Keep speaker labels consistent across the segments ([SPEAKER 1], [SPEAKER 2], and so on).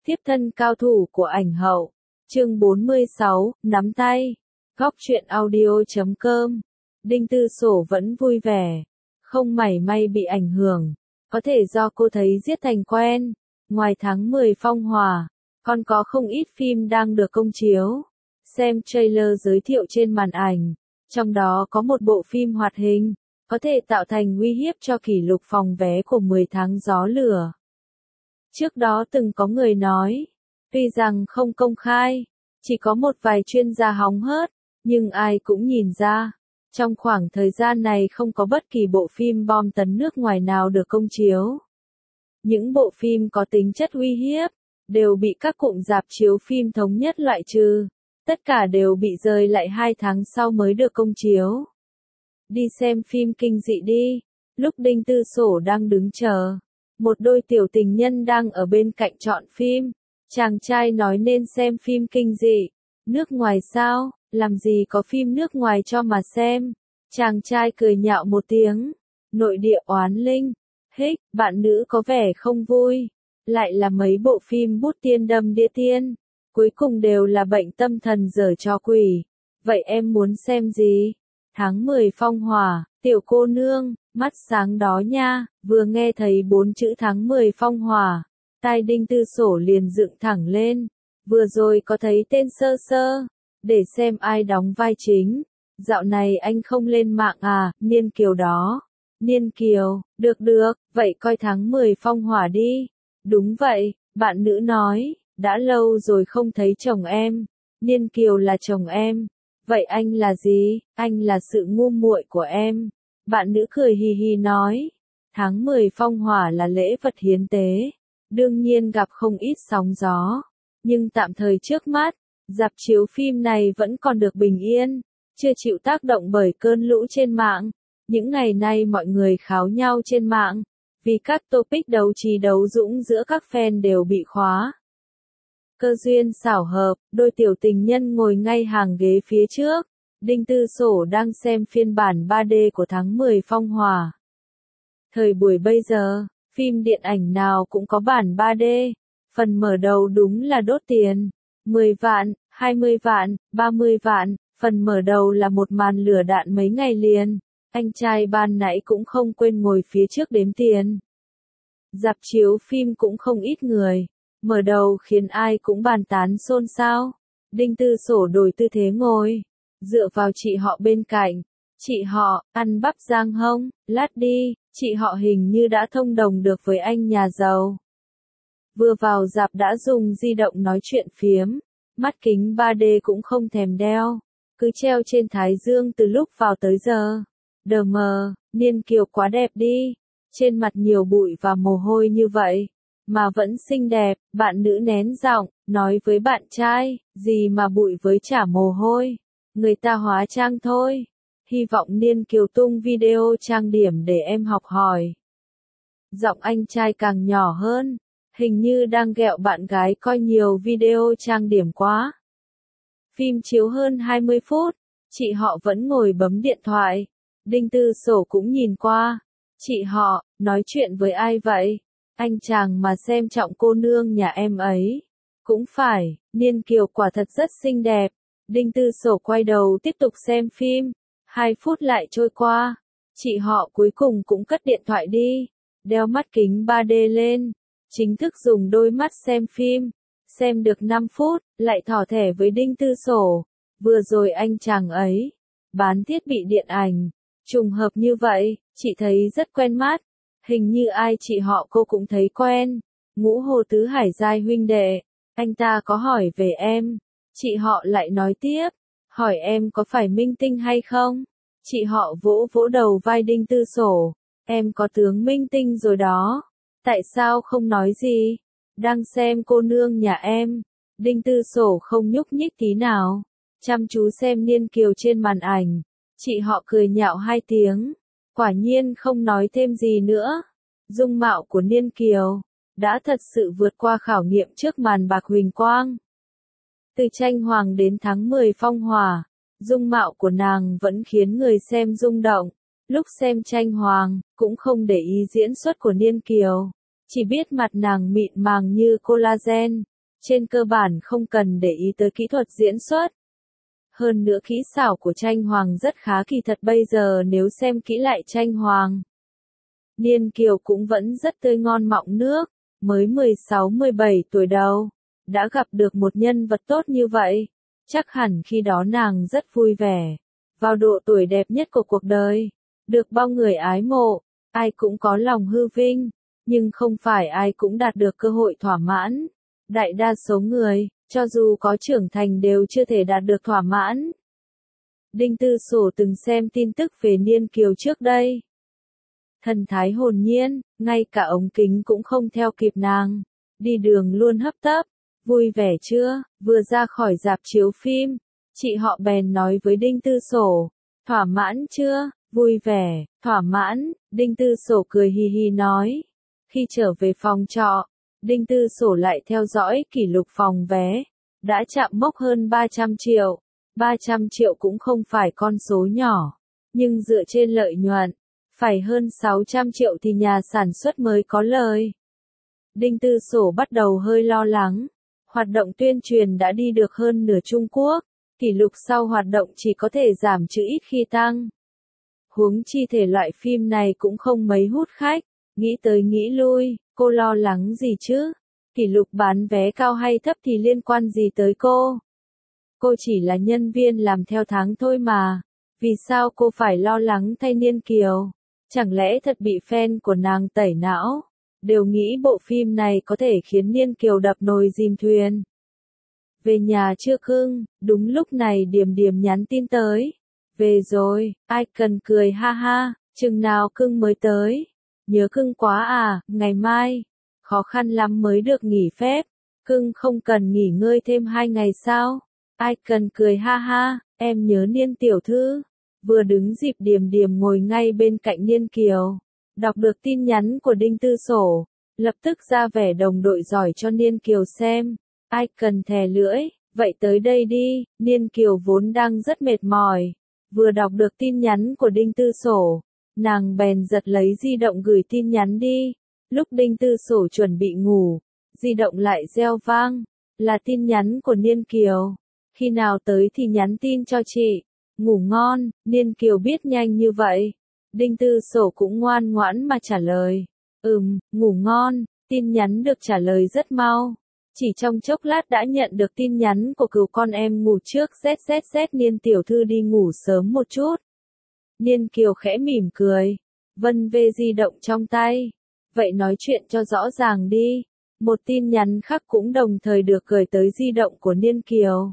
[SPEAKER 1] Tiếp thân cao thủ của ảnh hậu. Chương 46, nắm tay. Góc truyện audio.com. Đinh Tư Sổ vẫn vui vẻ, không mảy may bị ảnh hưởng. Có thể do cô thấy giết thành quen. Ngoài tháng 10 phong hỏa, còn có không ít phim đang được công chiếu. Xem trailer giới thiệu trên màn ảnh. Trong đó có một bộ phim hoạt hình, có thể tạo thành uy hiếp cho kỷ lục phòng vé của 10 tháng gió lửa. Trước đó từng có người nói, tuy rằng không công khai, chỉ có một vài chuyên gia hóng hớt, nhưng ai cũng nhìn ra, trong khoảng thời gian này không có bất kỳ bộ phim bom tấn nước ngoài nào được công chiếu. Những bộ phim có tính chất uy hiếp, đều bị các cụm rạp chiếu phim thống nhất loại trừ. Tất cả đều bị rời lại 2 tháng sau mới được công chiếu. Đi xem phim kinh dị đi. Lúc Đinh Tư Sổ đang đứng chờ, một đôi tiểu tình nhân đang ở bên cạnh chọn phim. Chàng trai nói nên xem phim kinh dị. Nước ngoài sao, làm gì có phim nước ngoài cho mà xem. Chàng trai cười nhạo một tiếng. Nội địa oán linh. Hích, bạn nữ có vẻ không vui. Lại là mấy bộ phim bút tiên đâm đĩa tiên. Cuối cùng đều là bệnh tâm thần dở cho quỷ. Vậy em muốn xem gì? Tháng 10 phong hỏa, tiểu cô nương, mắt sáng đó nha. Vừa nghe thấy 4 chữ tháng 10 phong hỏa, tai Đinh Tư Sổ liền dựng thẳng lên. Vừa rồi có thấy tên sơ sơ, để xem ai đóng vai chính. Dạo này anh không lên mạng à, Niên Kiều đó. Niên Kiều, được, vậy coi tháng 10 phong hỏa đi. Đúng vậy, bạn nữ nói. Đã lâu rồi không thấy chồng em. Niên Kiều là chồng em. Vậy anh là gì? Anh là sự ngu muội của em. Bạn nữ cười hì hì nói. Tháng 10 phong hỏa là lễ vật hiến tế. Đương nhiên gặp không ít sóng gió. Nhưng tạm thời trước mắt, rạp chiếu phim này vẫn còn được bình yên. Chưa chịu tác động bởi cơn lũ trên mạng. Những ngày nay mọi người kháo nhau trên mạng. Vì các topic đấu trí đấu dũng giữa các fan đều bị khóa. Cơ duyên xảo hợp, đôi tiểu tình nhân ngồi ngay hàng ghế phía trước. Đinh Tư Sổ đang xem phiên bản 3D của tháng 10 phong hỏa. Thời buổi bây giờ, phim điện ảnh nào cũng có bản 3D. Phần mở đầu đúng là đốt tiền. 10 vạn, 20 vạn, 30 vạn. Phần mở đầu là một màn lửa đạn mấy ngày liền. Anh trai ban nãy cũng không quên ngồi phía trước đếm tiền. Rạp chiếu phim cũng không ít người. Mở đầu khiến ai cũng bàn tán xôn xao. Đinh Tư Sổ đổi tư thế ngồi, dựa vào chị họ bên cạnh. Chị họ, ăn bắp rang hông, lát đi. Chị họ hình như đã thông đồng được với anh nhà giàu. Vừa vào rạp đã dùng di động nói chuyện phiếm. Mắt kính 3D cũng không thèm đeo, cứ treo trên thái dương từ lúc vào tới giờ. Đờ mờ, Niên Kiều quá đẹp đi. Trên mặt nhiều bụi và mồ hôi như vậy, mà vẫn xinh đẹp. Bạn nữ nén giọng, nói với bạn trai, gì mà bụi với chả mồ hôi. Người ta hóa trang thôi. Hy vọng Niên Kiều tung video trang điểm để em học hỏi. Giọng anh trai càng nhỏ hơn, hình như đang ghẹo bạn gái coi nhiều video trang điểm quá. Phim chiếu hơn 20 phút, chị họ vẫn ngồi bấm điện thoại. Đinh Tư Sổ cũng nhìn qua. Chị họ, nói chuyện với ai vậy? Anh chàng mà xem trọng cô nương nhà em ấy. Cũng phải, Niên Kiều quả thật rất xinh đẹp. Đinh Tư Sổ quay đầu tiếp tục xem phim. 2 phút lại trôi qua. Chị họ cuối cùng cũng cất điện thoại đi. Đeo mắt kính 3D lên. Chính thức dùng đôi mắt xem phim. Xem được 5 phút, lại thỏ thẻ với Đinh Tư Sổ. Vừa rồi anh chàng ấy bán thiết bị điện ảnh. Trùng hợp như vậy, chị thấy rất quen mắt. Hình như ai chị họ cô cũng thấy quen. Ngũ Hồ Tứ Hải giai huynh đệ. Anh ta có hỏi về em. Chị họ lại nói tiếp. Hỏi em có phải minh tinh hay không? Chị họ vỗ vỗ đầu vai Đinh Tư Sổ. Em có tướng minh tinh rồi đó. Tại sao không nói gì? Đang xem cô nương nhà em. Đinh Tư Sổ không nhúc nhích tí nào. Chăm chú xem Niên Kiều trên màn ảnh. Chị họ cười nhạo 2 tiếng. Quả nhiên không nói thêm gì nữa. Dung mạo của Niên Kiều đã thật sự vượt qua khảo nghiệm trước màn bạc huỳnh quang. Từ tranh hoàng đến tháng 10 phong hỏa, dung mạo của nàng vẫn khiến người xem rung động. Lúc xem tranh hoàng, cũng không để ý diễn xuất của Niên Kiều. Chỉ biết mặt nàng mịn màng như collagen, trên cơ bản không cần để ý tới kỹ thuật diễn xuất. Hơn nữa kỹ xảo của tranh hoàng rất khá, kỳ thật bây giờ nếu xem kỹ lại tranh hoàng, Niên Kiều cũng vẫn rất tươi ngon mọng nước, mới 16-17 tuổi đầu, đã gặp được một nhân vật tốt như vậy, chắc hẳn khi đó nàng rất vui vẻ, vào độ tuổi đẹp nhất của cuộc đời, được bao người ái mộ, ai cũng có lòng hư vinh, nhưng không phải ai cũng đạt được cơ hội thỏa mãn. Đại đa số người, cho dù có trưởng thành đều chưa thể đạt được thỏa mãn. Đinh Tư Sổ từng xem tin tức về Niên Kiều trước đây. Thần thái hồn nhiên, ngay cả ống kính cũng không theo kịp nàng, đi đường luôn hấp tấp. Vui vẻ chưa? Vừa ra khỏi rạp chiếu phim, chị họ bèn nói với Đinh Tư Sổ, thỏa mãn chưa? Vui vẻ, thỏa mãn, Đinh Tư Sổ cười hì hì nói. Khi trở về phòng trọ, Đinh Tư Sổ lại theo dõi kỷ lục phòng vé, đã chạm mốc hơn 300 triệu. 300 triệu cũng không phải con số nhỏ, nhưng dựa trên lợi nhuận, phải hơn 600 triệu thì nhà sản xuất mới có lời. Đinh Tư Sổ bắt đầu hơi lo lắng, hoạt động tuyên truyền đã đi được hơn nửa Trung Quốc, kỷ lục sau hoạt động chỉ có thể giảm chứ ít khi tăng. Huống chi thể loại phim này cũng không mấy hút khách, nghĩ tới nghĩ lui, cô lo lắng gì chứ? Kỷ lục bán vé cao hay thấp thì liên quan gì tới cô? Cô chỉ là nhân viên làm theo tháng thôi mà, vì sao cô phải lo lắng thay Niên Kiều? Chẳng lẽ thật bị fan của nàng tẩy não, đều nghĩ bộ phim này có thể khiến Niên Kiều đập nồi dìm thuyền. Về nhà chưa cưng? Đúng lúc này Điềm Điềm nhắn tin tới. Về rồi, ai cần cười ha ha, chừng nào cưng mới tới? Nhớ cưng quá à, ngày mai. Khó khăn lắm mới được nghỉ phép, cưng không cần nghỉ ngơi thêm 2 ngày sao? Ai cần cười ha ha, em nhớ Niên tiểu thư. Vừa đứng dịp Điềm Điềm ngồi ngay bên cạnh Niên Kiều, đọc được tin nhắn của Đinh Tư Sổ, lập tức ra vẻ đồng đội giỏi cho Niên Kiều xem. Ai cần thè lưỡi, vậy tới đây đi. Niên Kiều vốn đang rất mệt mỏi, vừa đọc được tin nhắn của Đinh Tư Sổ, nàng bèn giật lấy di động gửi tin nhắn đi. Lúc Đinh Tư Sổ chuẩn bị ngủ, di động lại reo vang, là tin nhắn của Niên Kiều. Khi nào tới thì nhắn tin cho chị. Ngủ ngon. Niên Kiều biết nhanh như vậy, Đinh Tư Sổ cũng ngoan ngoãn mà trả lời. Ngủ ngon. Tin nhắn được trả lời rất mau. Chỉ trong chốc lát đã nhận được tin nhắn của cừu con em ngủ trước ZZZ. Niên tiểu thư đi ngủ sớm một chút. Niên Kiều khẽ mỉm cười, vân vê di động trong tay. Vậy nói chuyện cho rõ ràng đi. Một tin nhắn khác cũng đồng thời được gửi tới di động của Niên Kiều.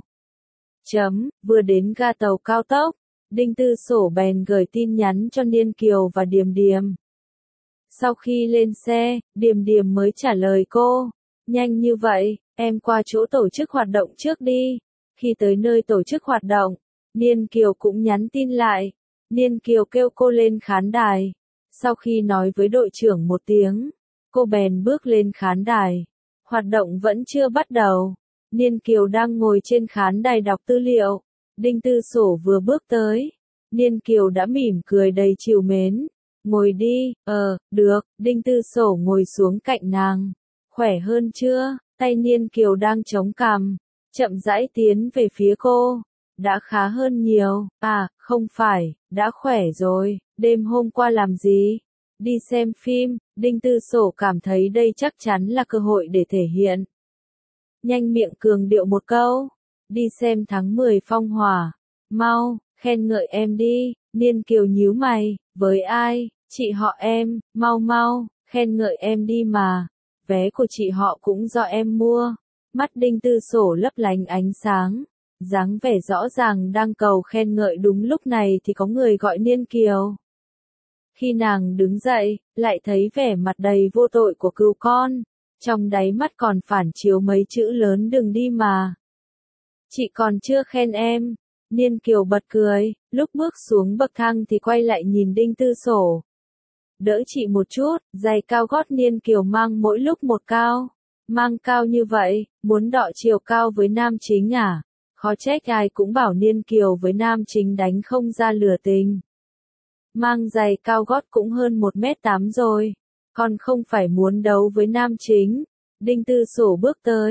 [SPEAKER 1] Vừa đến ga tàu cao tốc, Đinh Tư Sổ bèn gửi tin nhắn cho Niên Kiều và Điềm Điềm. Sau khi lên xe, Điềm Điềm mới trả lời cô. Nhanh như vậy, em qua chỗ tổ chức hoạt động trước đi. Khi tới nơi tổ chức hoạt động, Niên Kiều cũng nhắn tin lại. Niên Kiều kêu cô lên khán đài. Sau khi nói với đội trưởng một tiếng, cô bèn bước lên khán đài. Hoạt động vẫn chưa bắt đầu. Niên Kiều đang ngồi trên khán đài đọc tư liệu. Đinh Tư Sổ vừa bước tới. Niên Kiều đã mỉm cười đầy trìu mến. Ngồi đi. Được. Đinh Tư Sổ ngồi xuống cạnh nàng. Khỏe hơn chưa? Tay Niên Kiều đang chống cằm, chậm rãi tiến về phía cô. Đã khá hơn nhiều. À, không phải, đã khỏe rồi. Đêm hôm qua làm gì? Đi xem phim. Đinh Tư Sổ cảm thấy đây chắc chắn là cơ hội để thể hiện. Nhanh miệng cường điệu một câu. Đi xem tháng 10 phong hỏa. Mau, khen ngợi em đi. Niên Kiều nhíu mày. Với ai? Chị họ em. Mau mau, khen ngợi em đi mà. Vé của chị họ cũng do em mua. Mắt Đinh Tư Sổ lấp lánh ánh sáng, dáng vẻ rõ ràng đang cầu khen ngợi. Đúng lúc này thì có người gọi Niên Kiều. Khi nàng đứng dậy, lại thấy vẻ mặt đầy vô tội của cừu con, trong đáy mắt còn phản chiếu mấy chữ lớn đừng đi mà. Chị còn chưa khen em. Niên Kiều bật cười, lúc bước xuống bậc thang thì quay lại nhìn Đinh Tư Sổ. Đỡ chị một chút, giày cao gót Niên Kiều mang mỗi lúc một cao. Mang cao như vậy, muốn đọ chiều cao với nam chính à? Khó trách ai cũng bảo Niên Kiều với nam chính đánh không ra lửa tình. Mang giày cao gót cũng hơn 1m8 rồi, còn không phải muốn đấu với nam chính. Đinh Tư Sổ bước tới,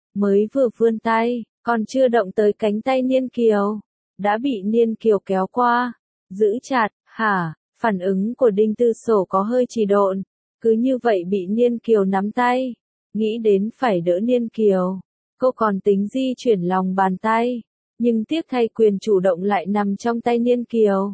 [SPEAKER 1] mới vừa vươn tay, còn chưa động tới cánh tay Niên Kiều, đã bị Niên Kiều kéo qua, giữ chặt, hả, phản ứng của Đinh Tư Sổ có hơi trì độn, cứ như vậy bị Niên Kiều nắm tay, nghĩ đến phải đỡ Niên Kiều, cô còn tính di chuyển lòng bàn tay, nhưng tiếc thay quyền chủ động lại nằm trong tay Niên Kiều.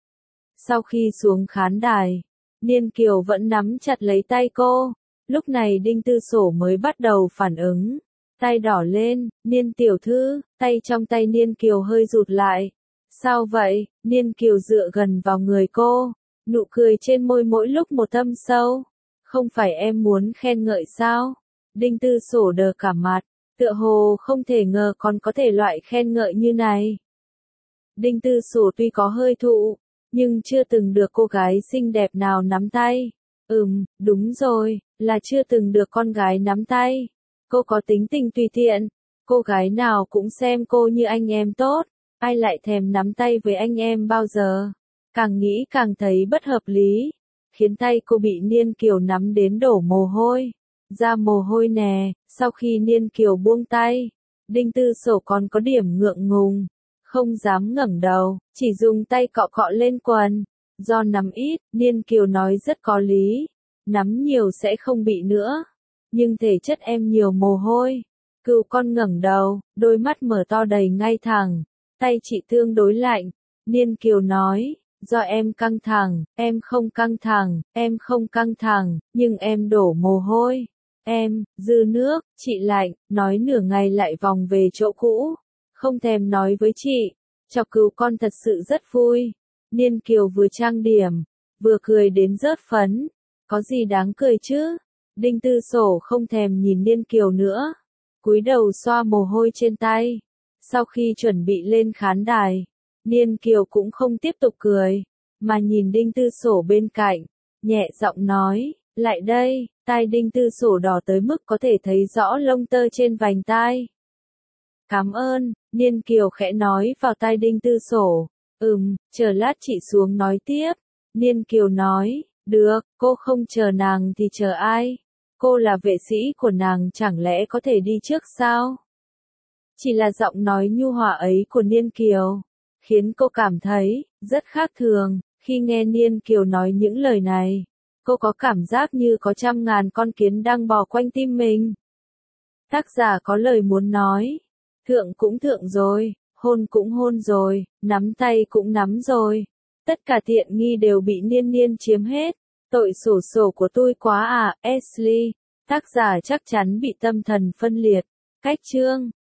[SPEAKER 1] Sau khi xuống khán đài, Niên Kiều vẫn nắm chặt lấy tay cô, lúc này Đinh Tư Sổ mới bắt đầu phản ứng, tay đỏ lên, Niên tiểu thư, tay trong tay Niên Kiều hơi rụt lại. Sao vậy? Niên Kiều dựa gần vào người cô, nụ cười trên môi mỗi lúc một thâm sâu. Không phải em muốn khen ngợi sao? Đinh Tư Sổ đờ cả mặt, tựa hồ không thể ngờ còn có thể loại khen ngợi như này. Đinh Tư Sổ tuy có hơi thụ, nhưng chưa từng được cô gái xinh đẹp nào nắm tay. Đúng rồi, là chưa từng được con gái nắm tay. Cô có tính tình tùy tiện, cô gái nào cũng xem cô như anh em tốt, ai lại thèm nắm tay với anh em bao giờ. Càng nghĩ càng thấy bất hợp lý, khiến tay cô bị Niên Kiều nắm đến đổ mồ hôi. Ra mồ hôi nè, sau khi Niên Kiều buông tay, Đinh Tư Sổ còn có điểm ngượng ngùng, không dám ngẩng đầu, chỉ dùng tay cọ cọ lên quần. Do nắm ít, Niên Kiều nói rất có lý, nắm nhiều sẽ không bị nữa. Nhưng thể chất em nhiều mồ hôi. Cừu con ngẩng đầu, đôi mắt mở to đầy ngay thẳng, tay chị tương đối lạnh. Niên Kiều nói, do em căng thẳng, em không căng thẳng, em không căng thẳng, nhưng em đổ mồ hôi. Em, dư nước, chị lạnh, nói nửa ngày lại vòng về chỗ cũ. Không thèm nói với chị, chọc cừu con thật sự rất vui. Niên Kiều vừa trang điểm, vừa cười đến rớt phấn. Có gì đáng cười chứ? Đinh Tư Sổ không thèm nhìn Niên Kiều nữa, cúi đầu xoa mồ hôi trên tay. Sau khi chuẩn bị lên khán đài, Niên Kiều cũng không tiếp tục cười, mà nhìn Đinh Tư Sổ bên cạnh, nhẹ giọng nói, lại đây. Tai Đinh Tư Sổ đỏ tới mức có thể thấy rõ lông tơ trên vành tai. Cảm ơn, Niên Kiều khẽ nói vào tai Đinh Tư Sổ. Chờ lát chị xuống nói tiếp. Niên Kiều nói, được, cô không chờ nàng thì chờ ai? Cô là vệ sĩ của nàng chẳng lẽ có thể đi trước sao? Chỉ là giọng nói nhu hòa ấy của Niên Kiều, khiến cô cảm thấy rất khác thường. Khi nghe Niên Kiều nói những lời này, cô có cảm giác như có trăm ngàn con kiến đang bò quanh tim mình. Tác giả có lời muốn nói, thượng cũng thượng rồi, hôn cũng hôn rồi, nắm tay cũng nắm rồi. Tất cả tiện nghi đều bị Niên Niên chiếm hết. Tội sổ sổ của tôi quá à, Ashley. Tác giả chắc chắn bị tâm thần phân liệt. Cách chương